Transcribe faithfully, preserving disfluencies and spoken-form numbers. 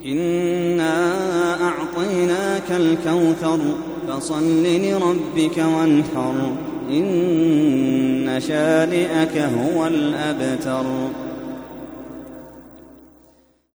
إنا أعطيناك الكوثر فصل لربك وانحر إن شانئك هو الأبتر.